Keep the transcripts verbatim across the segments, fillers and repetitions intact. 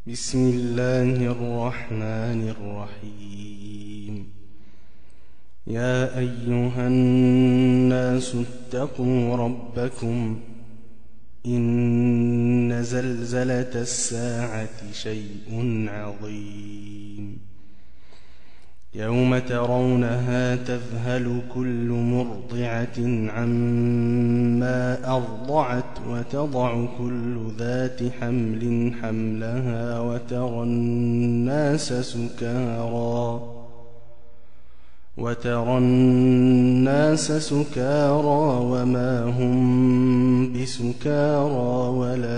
بسم الله الرحمن الرحيم. يا أيها الناس اتقوا ربكم إن زلزلة الساعة شيء عظيم يوم ترونها تذهل كل مرضعة عما أرضعت وتضع كل ذات حمل حملها وترى الناس سكارى وترى الناس سكارى وما هم بسكارى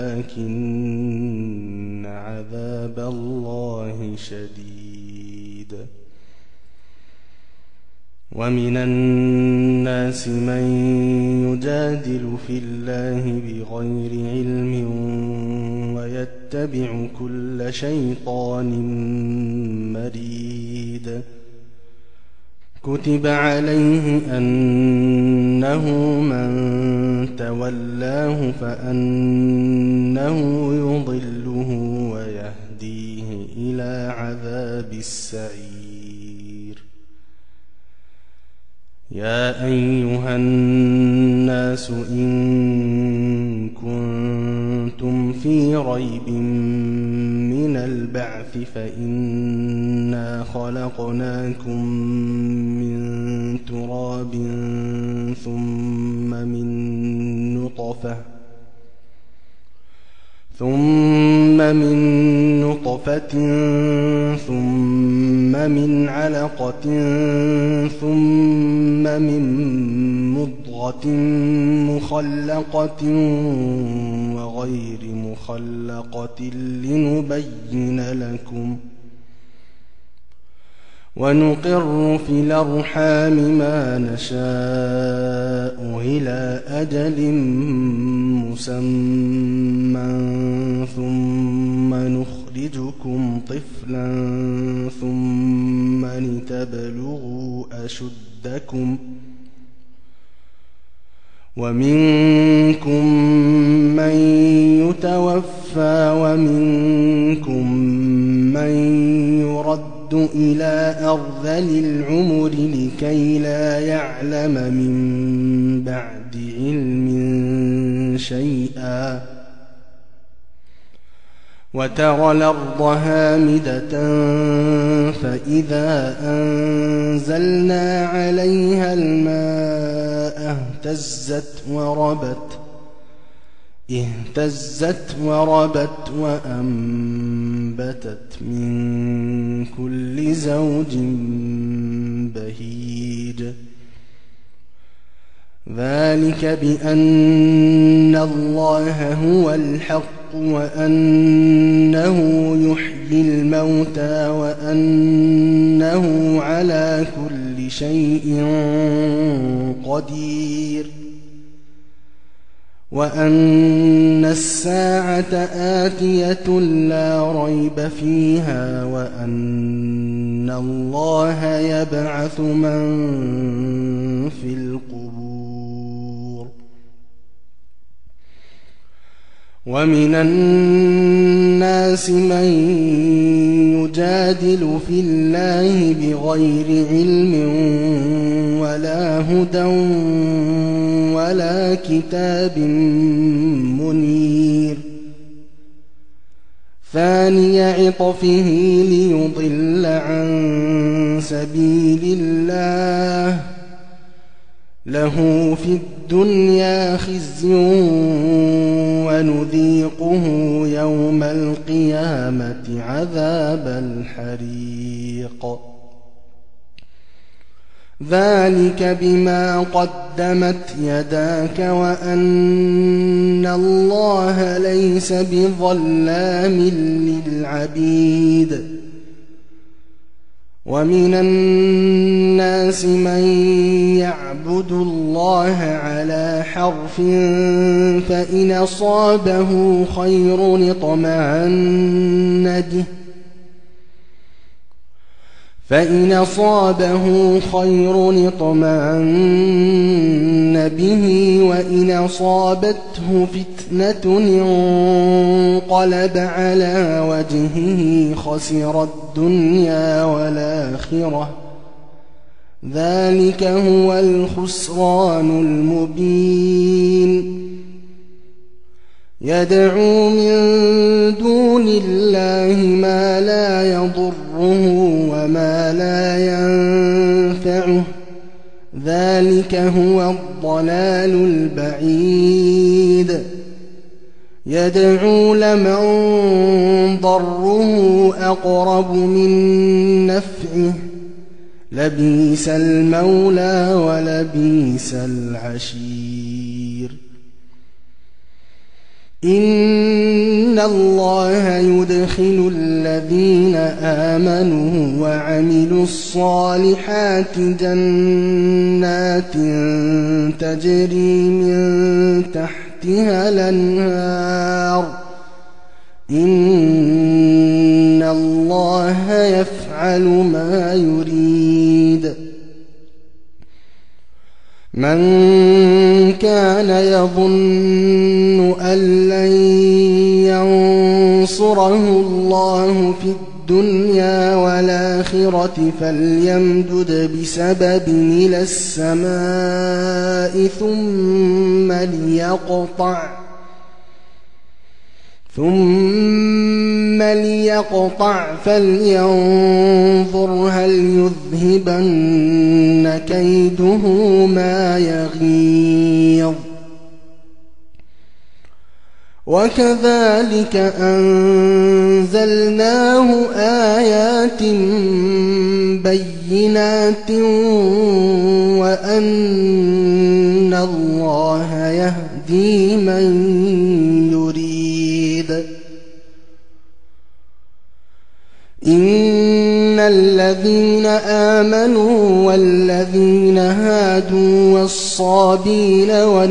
ولكن عذاب الله شديد. ومن الناس من يجادل في الله بغير علم ويتبع كل شيطان مريد. كتب عليه أنه من تولاه فأنه يضله ويهديه إلى عذاب السعير. يا أيها الناس إن كنتم في ريب من البعث فإنا خلقناكم من تراب ثم من نطفة ثم من نطفة ثم من علقة ثم من مضغة مخلقة وغير مخلقة لنبين لكم ونقر في الأرحام ما نشاء إلى أجل مسمى ثم نخرجكم طفلا ثم لتبلغوا أشدكم ومنكم من يتوفى ومنكم من يرد إلى أرذل العمر لكي لا يعلم من بعد علم شيئا. وترى الأرض هامدة فإذا أنزلنا عليها الماء اهتزت وربت اهتزت وربت وأنبتت من كل زوج بهيج. ذلك بأن الله هو الحق وأنه يحيي الموتى وأنه على كل شيء قدير وأن الساعة آتية لا ريب فيها وأن الله يبعث من في القبور. ومن الناس من يجادل في الله بغير علم ولا هدى ولا كتاب منير. ثاني عطفه ليضل عن سبيل الله له في الدنيا خزي ونذيقه يوم القيامة عذاب الحريق. ذلك بما قدمت يداك وأن الله ليس بظلام للعبيد. ومن الناس من يعبد الله على حرف فإن أصابه خير اطمأن به فإن أصابه خير اطمأن به وإن أصابته فتنة انقلب على وجهه خسر الدنيا والآخرة ذلك هو الخسران المبين يدعو من دون الله ما لا يضره وما لا ينفعه ذلك هو الضلال البعيد يدعو لمن ضره أقرب من نفعه لبئس المولى ولبئس العشير إن الله يدخل الذين آمنوا وعملوا الصالحات جنات تجري من تحتها الأنهار إن الله يفعل ما يريد من كان يظن أن لن ينصره الله في الدنيا والآخرة فليمدد بسبب إلى السماء ثم ليقطع ثم ليقطع فلينظر هل يذهبن كيده ما يغيظ وكذلك أنزلناه آيات بينات وأن الله يهدي من يريد إن الذين آمنوا والذين هادوا والصابين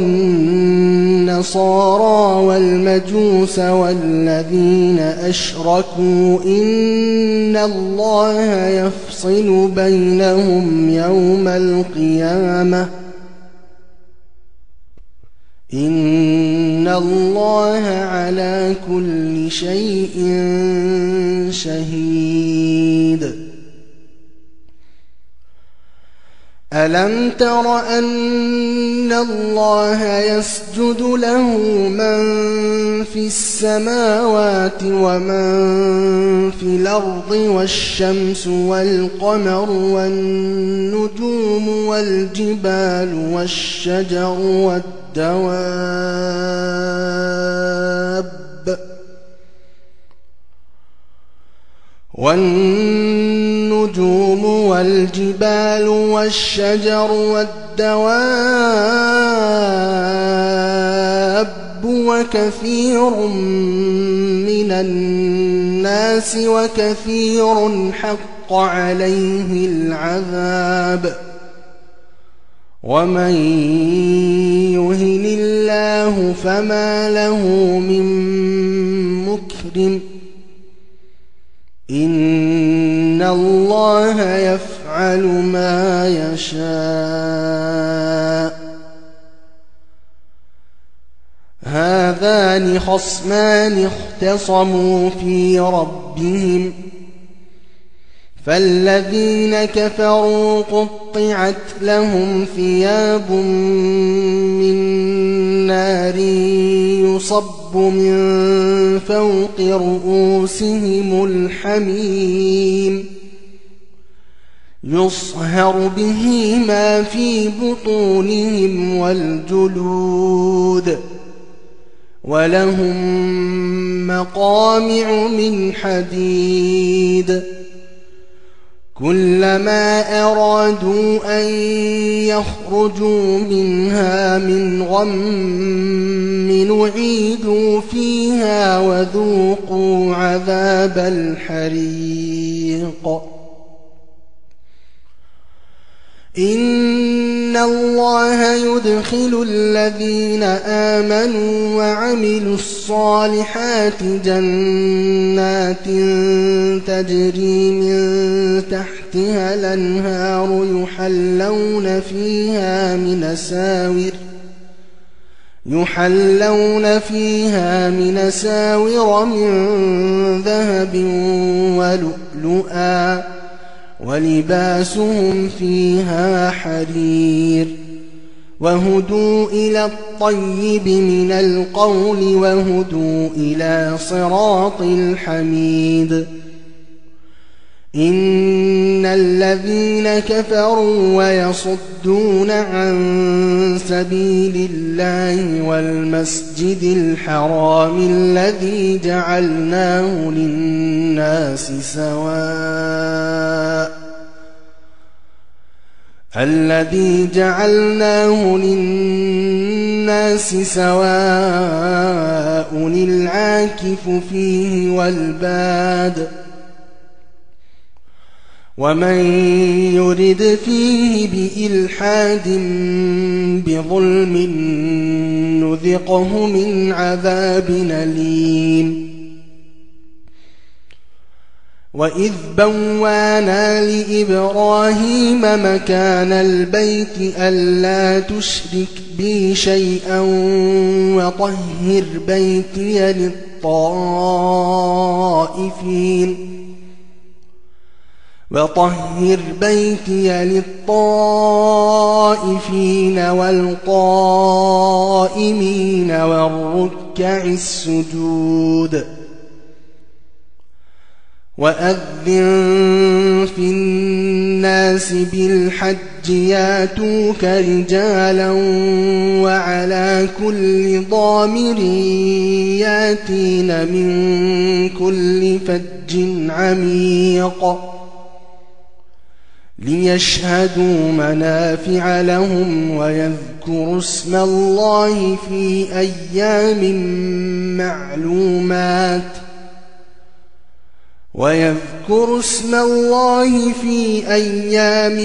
والنصارى والمجوس والذين أشركوا إن الله يفصل بينهم يوم القيامة إن الله على كل شيء شهيد ألم تر أن الله يسجد له من في السماوات ومن في الأرض والشمس والقمر والنجوم والجبال والشجر والدواب والنجوم والجبال والشجر والدواب وكثير من الناس وكثير حق عليه العذاب ومن يهن الله فما له من مكرم إن الله يفعل ما يشاء هذان خصمان اختصموا في ربهم فالذين كفروا قطعت لهم ثياب من نار يصب من فوق رؤوسهم الحميم يصهر به ما في بطونهم والجلود ولهم مقامع من حديد كلما أرادوا أن يخرجوا منها من غم نعيدوا فيها وذوقوا عذاب الحريق إن الله يدخل الذين آمنوا وعملوا الصالحات جنات تجري من تحت تحتها الأنهار يحلون فيها من أساور يحلون فيها من أساور من ذهب ولؤلؤا ولباسهم فيها حرير وهدوا إلى الطيب من القول وهدوا إلى صراط الحميد إن الذين كفروا ويصدون عن سبيل الله والمسجد الحرام الذي جعلناه للناس سواء الذي جعلناه للناس سواء العاكف فيه والباد ومن يرد فيه بإلحاد بظلم نذقه من عذاب أليم وإذ بوانا لإبراهيم مكان البيت ألا تشرك بي شيئا وطهر بيتي للطائفين وطهر بيتي للطائفين والقائمين والركع السجود وأذن في الناس بالحج ياتوك رجالا وعلى كل ضامر ياتين من كل فج عميق ليشهدوا منافع لهم ويذكروا اسم الله في أيام معلومات ويذكروا اسم الله في أيام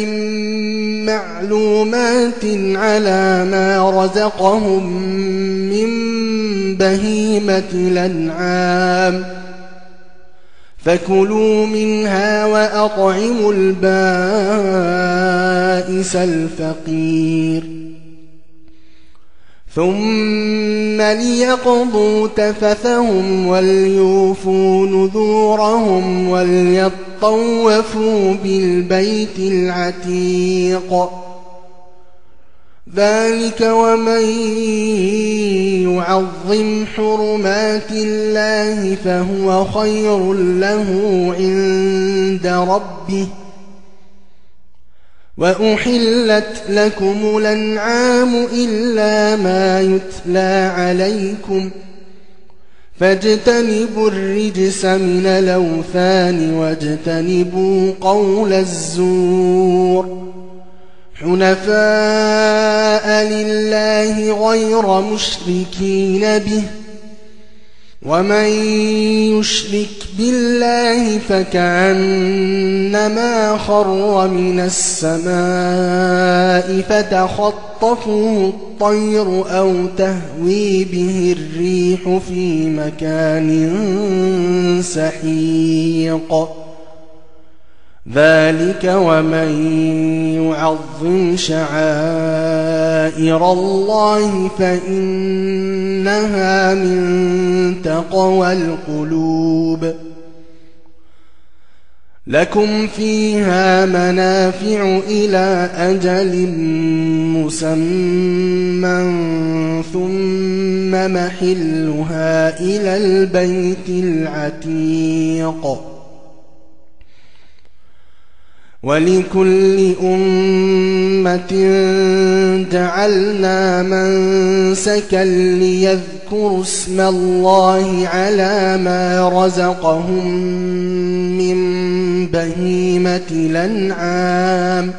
معلومات على ما رزقهم من بهيمة الأنعام فكلوا منها وأطعموا البائس الفقير ثم ليقضوا تفثهم وليوفوا نذورهم وليطوفوا بالبيت العتيق ذلك ومن يعظم حرمات الله فهو خير له عند ربه وأحلت لكم الأنعام إلا ما يتلى عليكم فاجتنبوا الرجس من الأوثان واجتنبوا قول الزور حنفاء لله غير مشركين به ومن يشرك بالله فكأنما خر من السماء فتخطفه الطير أو تهوي به الريح في مكان سحيق ذلك ومن يعظم شعائر الله فإنها من تقوى القلوب لكم فيها منافع إلى أجل مسمى ثم محلها إلى البيت العتيق ولكل أمة جعلنا منسكا ليذكروا اسم الله على ما رزقهم من بهيمة الأنعام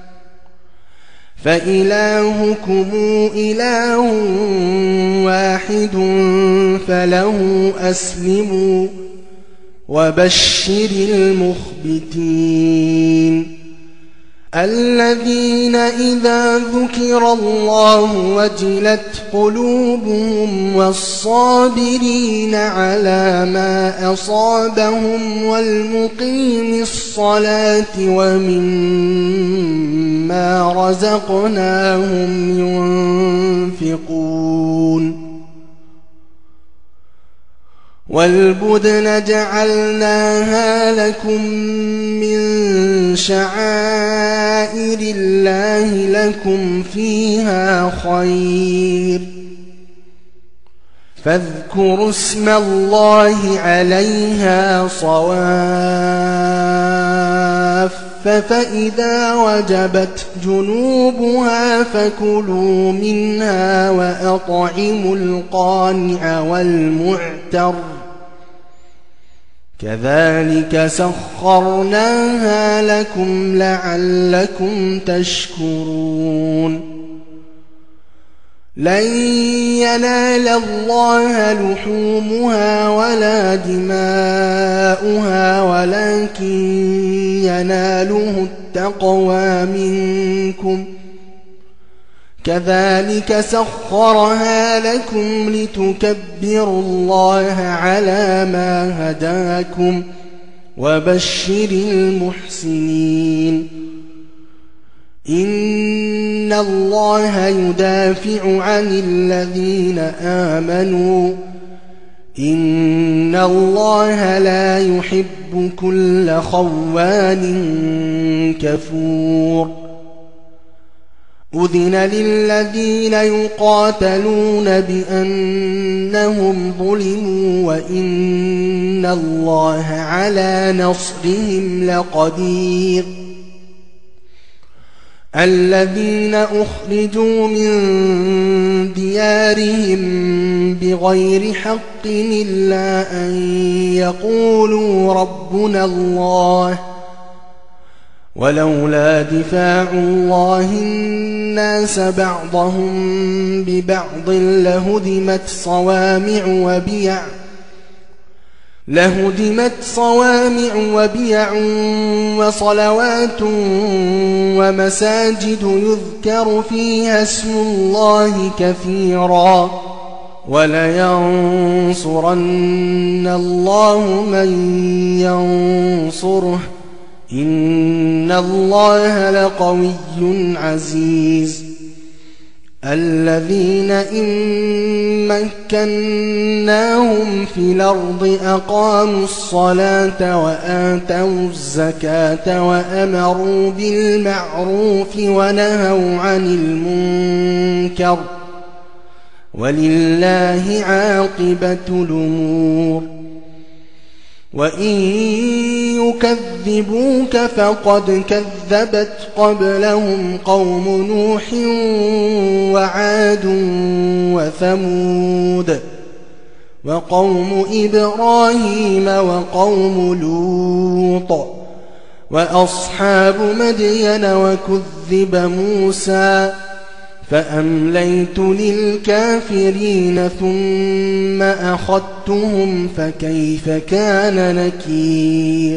فإلهكم إله واحد فله أسلموا وبشر المخبتين الذين إذا ذكر الله وجلت قلوبهم والصابرين على ما أصابهم والمقيم الصلاة ومما رزقناهم ينفقون والبدن جعلناها لكم من شعائر الله لكم فيها خير فاذكروا اسم الله عليها صواف فإذا وجبت جنوبها فكلوا منها وأطعموا القانع والمعتر كذلك سخرناها لكم لعلكم تشكرون لن ينال الله لحومها ولا دماؤها ولكن يناله التقوى منكم كذلك سخرها لكم لتكبروا الله على ما هداكم وبشر المحسنين إن الله يدافع عن الذين آمنوا إن الله لا يحب كل خوان كفور أذن للذين يقاتلون بأنهم ظلموا وإن الله على نصرهم لقدير الذين أخرجوا من ديارهم بغير حق إلا أن يقولوا ربنا الله ولولا دفاع الله الناس بعضهم ببعض لهدمت صوامع وبيع لهدمت صوامع وبيع وصلوات ومساجد يذكر فيها اسم الله كثيرا ولينصرن الله من ينصره إن الله لقوي عزيز الذين إن مكناهم في الأرض أقاموا الصلاة وآتوا الزكاة وأمروا بالمعروف ونهوا عن المنكر ولله عاقبة الأمور وإن يكذبوك فقد كذبت قبلهم قوم نوح وعاد وثمود وقوم إبراهيم وقوم لوط وأصحاب مدين وكذب موسى فأمليت للكافرين ثم أخذتهم فكيف كان نكير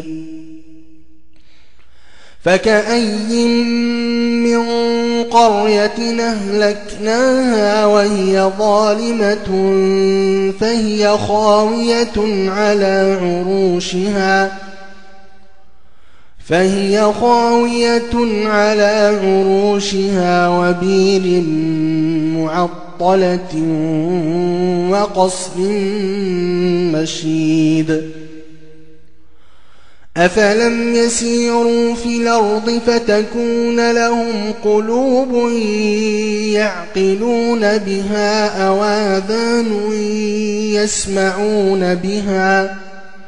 فكأي من قرية أهلكناها وهي ظالمة فهي خاوية على عروشها فهي خاوية على عروشها وبير معطلة وقصر مشيد أفلم يسيروا في الأرض فتكون لهم قلوب يعقلون بها أو آذان يسمعون بها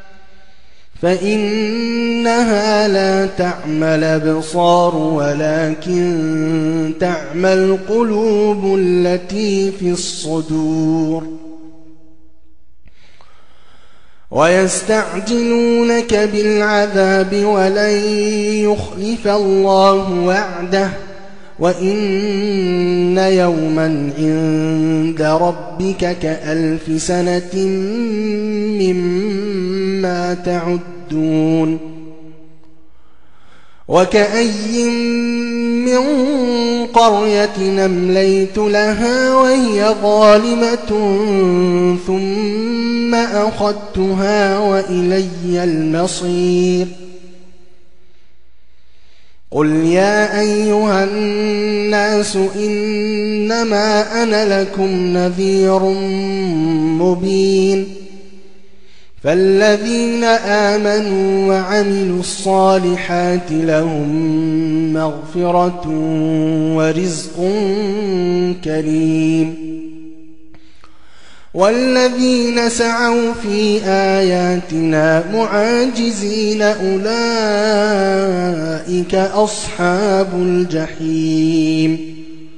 فإنها لا تعمى الأبصار ولكن تعمى القلوب التي في الصدور ويستعجلونك بالعذاب ولن يخلف الله وعده وإن يوما عند ربك كألف سنة مما تعدون وكأي من قرية أمليت لها وهي ظالمة ثم أخذتها وإلي المصير قل يا أيها الناس إنما أنا لكم نذير مبين فالذين آمنوا وعملوا الصالحات لهم مغفرة ورزق كريم والذين سعوا في آياتنا معاجزين أولئك أصحاب الجحيم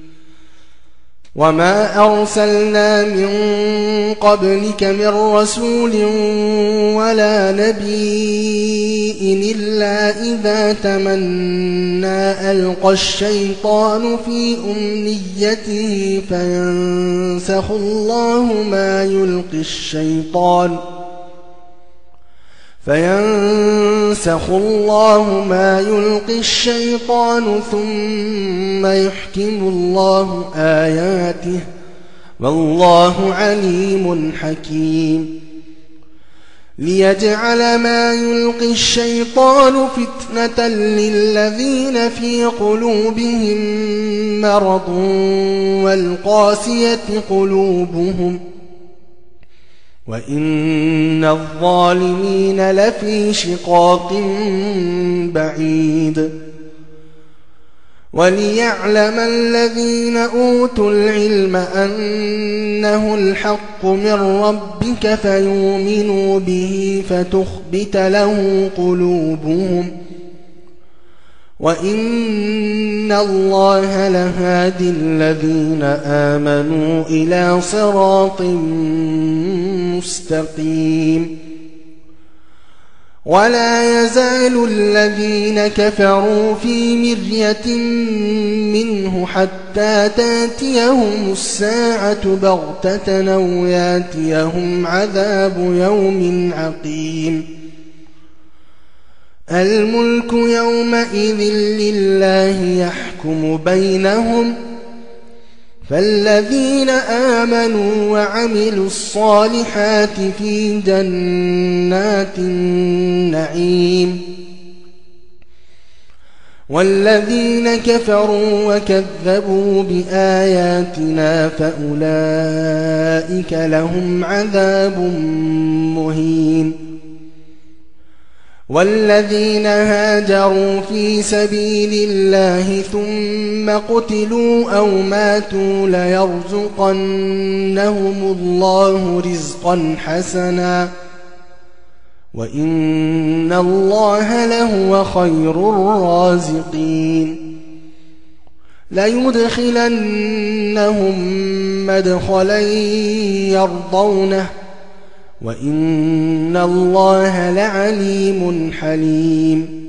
وما أرسلنا من قبلك من رسول ولا نبي إلا إذا تمنى ألقى الشيطان في أمنيته فينسخ الله ما يلقي الشيطان فينسخ الله ما يلقي الشيطان ثم يحكم الله آياته والله عليم حكيم ليجعل ما يلقي الشيطان فتنة للذين في قلوبهم مرض والقاسية قلوبهم وإن الظالمين لفي شقاق بعيد وليعلم الذين أوتوا العلم أنه الحق من ربك فيؤمنوا به فتخبت له قلوبهم وإن الله لهادي الذين آمنوا إلى صراط مستقيم ولا يزال الذين كفروا في مرية منه حتى تاتيهم الساعة بغتة أو ياتيهم عذاب يوم عقيم الملك يومئذ لله يحكم بينهم فالذين آمنوا وعملوا الصالحات في جنات النعيم والذين كفروا وكذبوا بآياتنا فأولئك لهم عذاب مهين والذين هاجروا في سبيل الله ثم قتلوا أو ماتوا ليرزقنهم الله رزقا حسنا وإن الله لهو خير الرازقين ليدخلنهم مدخلا يرضونه وإن الله لعليم حليم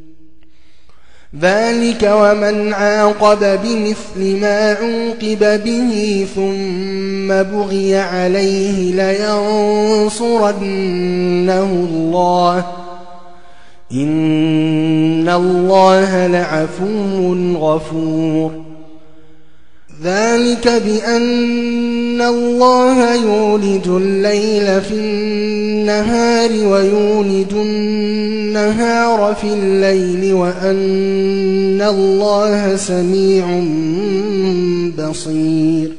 ذلك ومن عاقب بمثل ما عوقب به ثم بغي عليه لينصرنه الله إن الله لعفو غفور ذلك بأن الله يولج الليل في النهار ويولج النهار في الليل وأن الله سميع بصير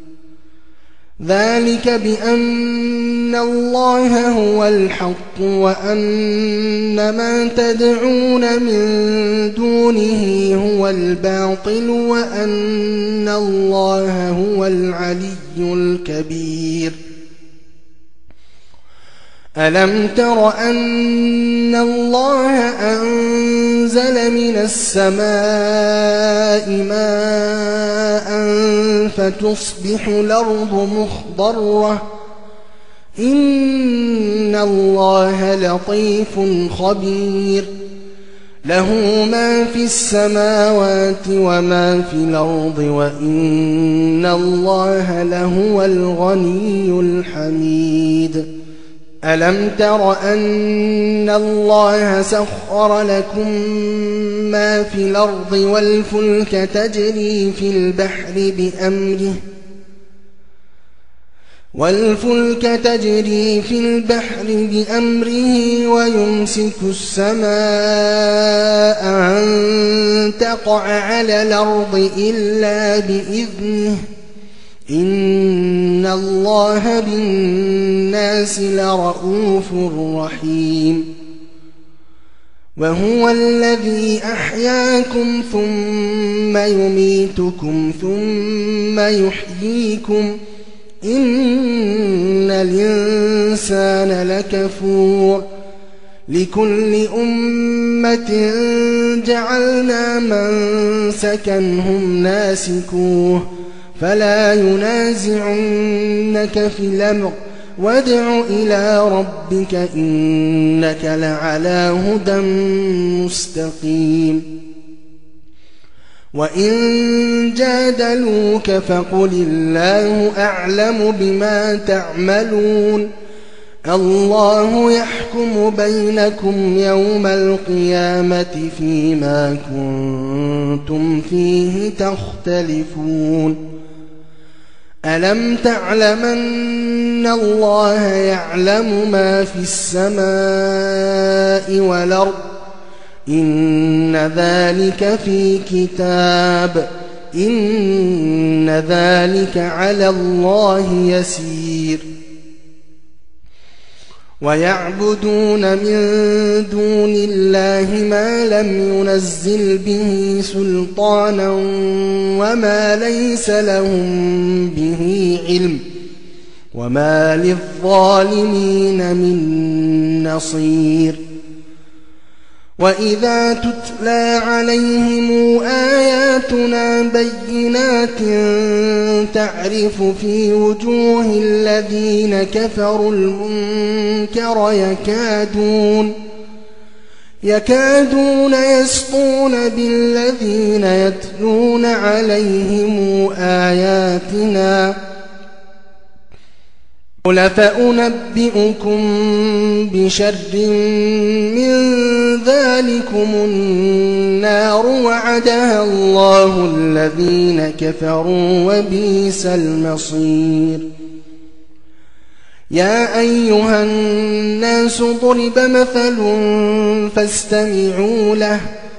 ذلك بأن الله هو الحق وأن ما تدعون من دونه هو الباطل وأن الله هو العلي الكبير ألم تر أن الله أنزل من السماء ماء فتصبح الأرض مخضرة إن الله لطيف خبير له ما في السماوات وما في الأرض وإن الله لهو الغني الحميد ألم تر أن الله سخر لكم ما في الأرض والفلك تجري في البحر بأمره والفلك تجري في البحر بأمره ويمسك السماء أن تقع على الأرض إلا بإذنه إن الله بالناس لرءوف رحيم وهو الذي أحياكم ثم يميتكم ثم يحييكم إن الإنسان لكفور لكل أمة جعلنا منسكا هم ناسكوه فلا ينازعنك في الأمر وادع إلى ربك إنك لعلى هدى مستقيم وإن جادلوك فقل الله أعلم بما تعملون الله يحكم بينكم يوم القيامة فيما كنتم فيه تختلفون ألم تعلم أن الله يعلم ما في السماء والأرض إن ذلك في كتاب إن ذلك على الله يسير ويعبدون من دون الله ما لم ينزل به سلطانا وما ليس لهم به علم وما للظالمين من نصير وإذا تتلى عليهم آياتنا بينات تعرف في وجوه الذين كفروا المنكر يكادون يكادون يسطون بالذين يتلون عليهم آياتنا قل فأنبئكم بشر من ذلكم النار وعدها الله الذين كفروا وبئس المصير يا أيها الناس ضرب مثل فاستمعوا له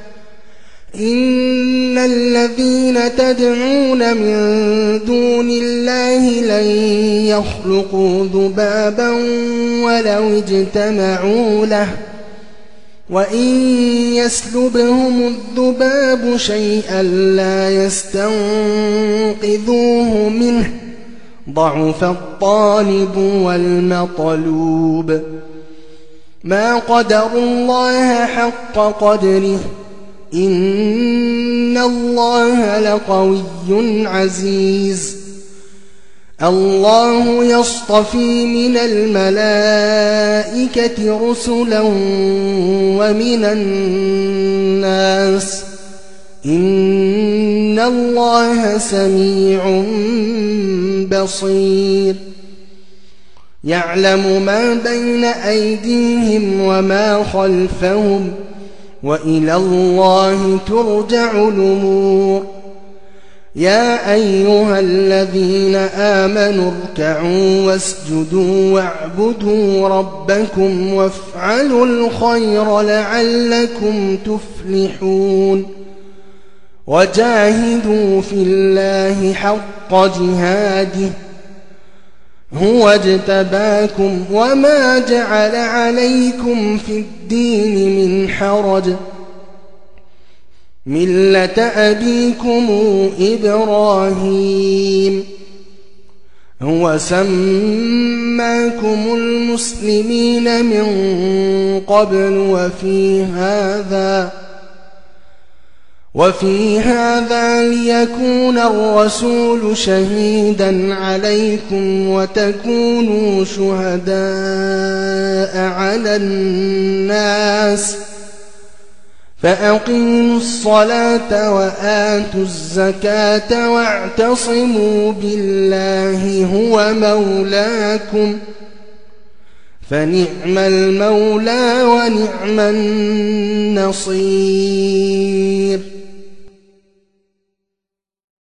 إن الذين تدعون من دون الله لن يخلقوا ذبابا ولو اجتمعوا له وإن يسلبهم الذباب شيئا لا يستنقذوه منه ضعف الطالب والمطلوب ما قدروا الله حق قدره إن الله لقوي عزيز الله يصطفي من الملائكة رسلا ومن الناس إن الله سميع بصير يعلم ما بين أيديهم وما خلفهم وإلى الله ترجع الأمور يا أيها الذين آمنوا اركعوا واسجدوا واعبدوا ربكم وافعلوا الخير لعلكم تفلحون وجاهدوا في الله حق جهاده هو اجتباكم وما جعل عليكم في الدين من حرج ملة أبيكم إبراهيم هو سماكم المسلمين من قبل وفي هذا وفي هذا ليكون الرسول شهيدا عليكم وتكونوا شهداء على الناس فأقيموا الصلاة وآتوا الزكاة واعتصموا بالله هو مولاكم فنعم المولى ونعم النصير.